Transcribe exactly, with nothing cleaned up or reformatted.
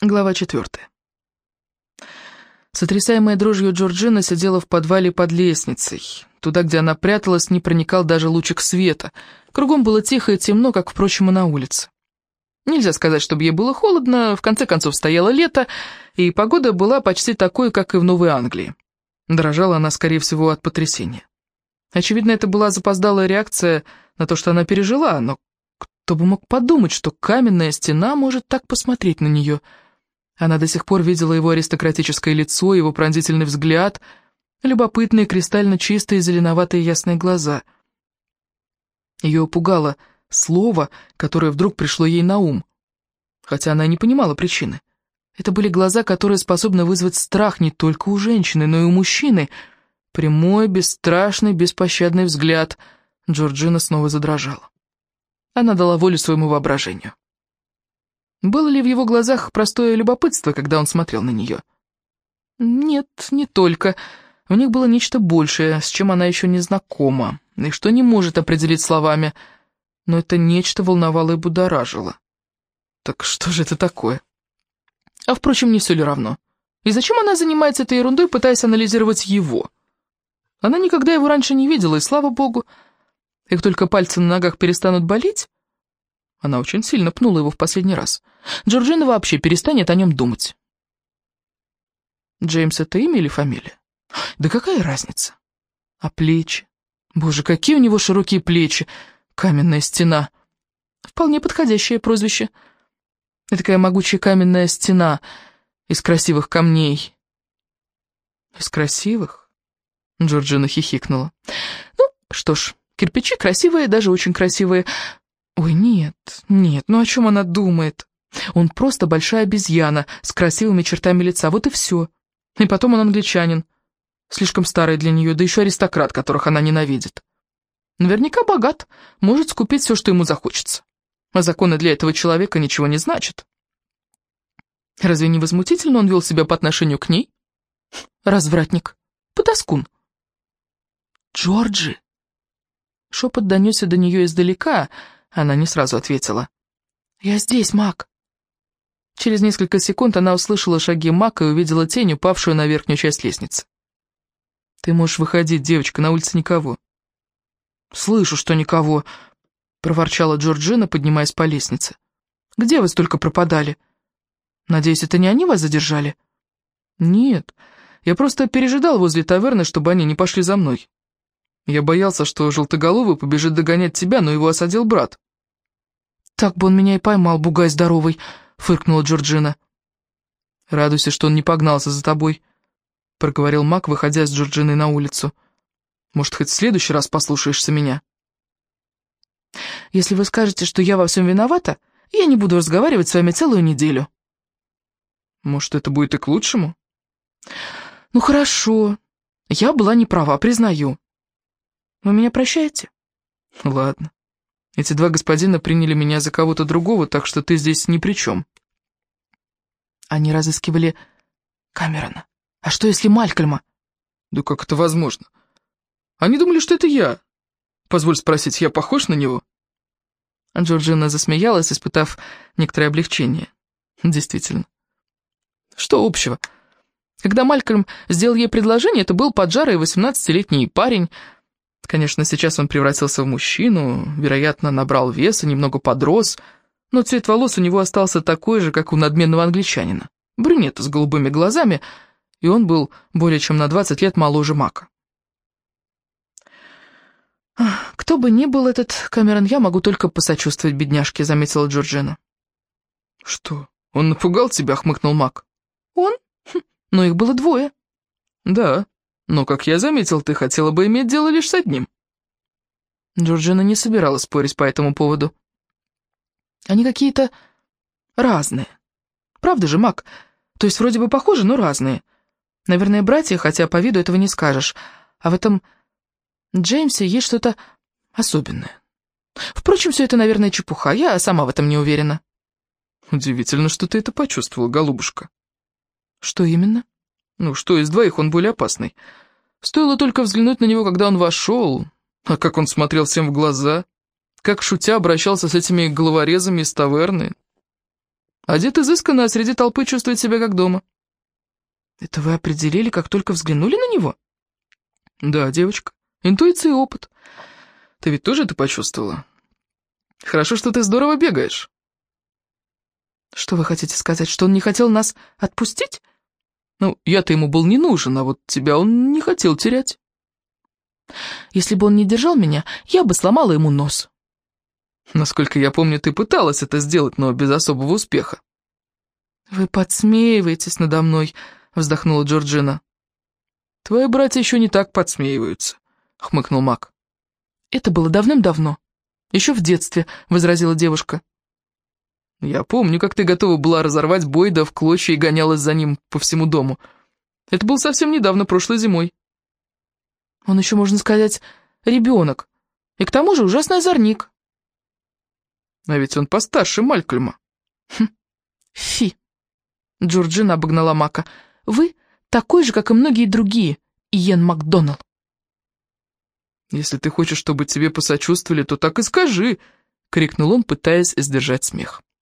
Глава четвертая. Сотрясаемая дрожью Джорджина сидела в подвале под лестницей. Туда, где она пряталась, не проникал даже лучик света. Кругом было тихо и темно, как, впрочем, и на улице. Нельзя сказать, чтобы ей было холодно, в конце концов стояло лето, и погода была почти такой, как и в Новой Англии. Дрожала она, скорее всего, от потрясения. Очевидно, это была запоздалая реакция на то, что она пережила, но кто бы мог подумать, что каменная стена может так посмотреть на нее. Она до сих пор видела его аристократическое лицо, его пронзительный взгляд, любопытные, кристально чистые, зеленоватые ясные глаза. Ее пугало слово, которое вдруг пришло ей на ум, хотя она и не понимала причины. Это были глаза, которые способны вызвать страх не только у женщины, но и у мужчины. Прямой, бесстрашный, беспощадный взгляд. Джорджина снова задрожала. Она дала волю своему воображению. Было ли в его глазах простое любопытство, когда он смотрел на нее? Нет, не только. В них было нечто большее, с чем она еще не знакома, и что не может определить словами. Но это нечто волновало и будоражило. Так что же это такое? А впрочем, не все ли равно? И зачем она занимается этой ерундой, пытаясь анализировать его? Она никогда его раньше не видела, и слава богу. Как только пальцы на ногах перестанут болеть, она очень сильно пнула его в последний раз, Джорджина вообще перестанет о нем думать. Джеймс — это имя или фамилия? Да какая разница? А плечи? Боже, какие у него широкие плечи! Каменная стена. Вполне подходящее прозвище. И такая могучая каменная стена из красивых камней. Из красивых? Джорджина хихикнула. Ну, что ж, кирпичи красивые, даже очень красивые. Ой, нет, нет, ну о чем она думает? Он просто большая обезьяна с красивыми чертами лица, вот и все. И потом он англичанин, слишком старый для нее, да еще аристократ, которых она ненавидит. Наверняка богат, может скупить все, что ему захочется. А законы для этого человека ничего не значат. Разве не возмутительно он вел себя по отношению к ней? Развратник, потаскун. Джорджи! Шепот донесся до нее издалека. Она не сразу ответила. «Я здесь, Мак». Через несколько секунд она услышала шаги Мака и увидела тень, упавшую на верхнюю часть лестницы. «Ты можешь выходить, девочка, на улице никого». «Слышу, что никого», — проворчала Джорджина, поднимаясь по лестнице. «Где вы столько пропадали? Надеюсь, это не они вас задержали?» «Нет, я просто пережидал возле таверны, чтобы они не пошли за мной. Я боялся, что желтоголовый побежит догонять тебя, но его осадил брат». «Так бы он меня и поймал, бугай здоровый», — фыркнула Джорджина. «Радуйся, что он не погнался за тобой», — проговорил Мак, выходя с Джорджиной на улицу. «Может, хоть в следующий раз послушаешься меня?» «Если вы скажете, что я во всем виновата, я не буду разговаривать с вами целую неделю». «Может, это будет и к лучшему?» «Ну хорошо, я была не права, признаю. Вы меня прощаете?» «Ладно. Эти два господина приняли меня за кого-то другого, так что ты здесь ни при чем». Они разыскивали Камерона. А что, если Малькольма? «Да как это возможно? Они думали, что это я. Позволь спросить, я похож на него?» Джорджина засмеялась, испытав некоторое облегчение. Действительно. Что общего? Когда Малькольм сделал ей предложение, это был поджарый восемнадцатилетний парень. Конечно, сейчас он превратился в мужчину, вероятно, набрал вес и немного подрос, но цвет волос у него остался такой же, как у надменного англичанина. Брюнета с голубыми глазами, и он был более чем на двадцать лет моложе Мака. «Кто бы ни был этот Камерон, я могу только посочувствовать бедняжке», — заметила Джорджина. «Что, он напугал тебя?» — хмыкнул Мак. «Он? Хм, но их было двое». «Да. Но, как я заметил, ты хотела бы иметь дело лишь с одним». Джорджина не собиралась спорить по этому поводу. «Они какие-то разные. Правда же, Мак? То есть вроде бы похожи, но разные. Наверное, братья, хотя по виду этого не скажешь. А в этом Джеймсе есть что-то особенное. Впрочем, все это, наверное, чепуха. Я сама в этом не уверена». «Удивительно, что ты это почувствовала, голубушка». «Что именно?» «Ну, что из двоих он более опасный? Стоило только взглянуть на него, когда он вошел, а как он смотрел всем в глаза, как, шутя, обращался с этими головорезами из таверны. Одет изысканно, а среди толпы чувствует себя как дома». «Это вы определили, как только взглянули на него?» «Да, девочка, интуиция и опыт. Ты ведь тоже это почувствовала? Хорошо, что ты здорово бегаешь». «Что вы хотите сказать, что он не хотел нас отпустить?» «Ну, я-то ему был не нужен, а вот тебя он не хотел терять». «Если бы он не держал меня, я бы сломала ему нос». «Насколько я помню, ты пыталась это сделать, но без особого успеха». «Вы подсмеиваетесь надо мной», — вздохнула Джорджина. «Твои братья еще не так подсмеиваются», — хмыкнул Мак. «Это было давным-давно. Еще в детстве», — возразила девушка. «Я помню, как ты готова была разорвать Бойда в клочья и гонялась за ним по всему дому. Это было совсем недавно, прошлой зимой». «Он еще, можно сказать, ребенок, и к тому же ужасный озорник». «А ведь он постарше Малькольма». «Хм, фи», — Джорджина обогнала Мака. «Вы такой же, как и многие другие, Иен Макдоналл». «Если ты хочешь, чтобы тебе посочувствовали, то так и скажи», — крикнул он, пытаясь сдержать смех.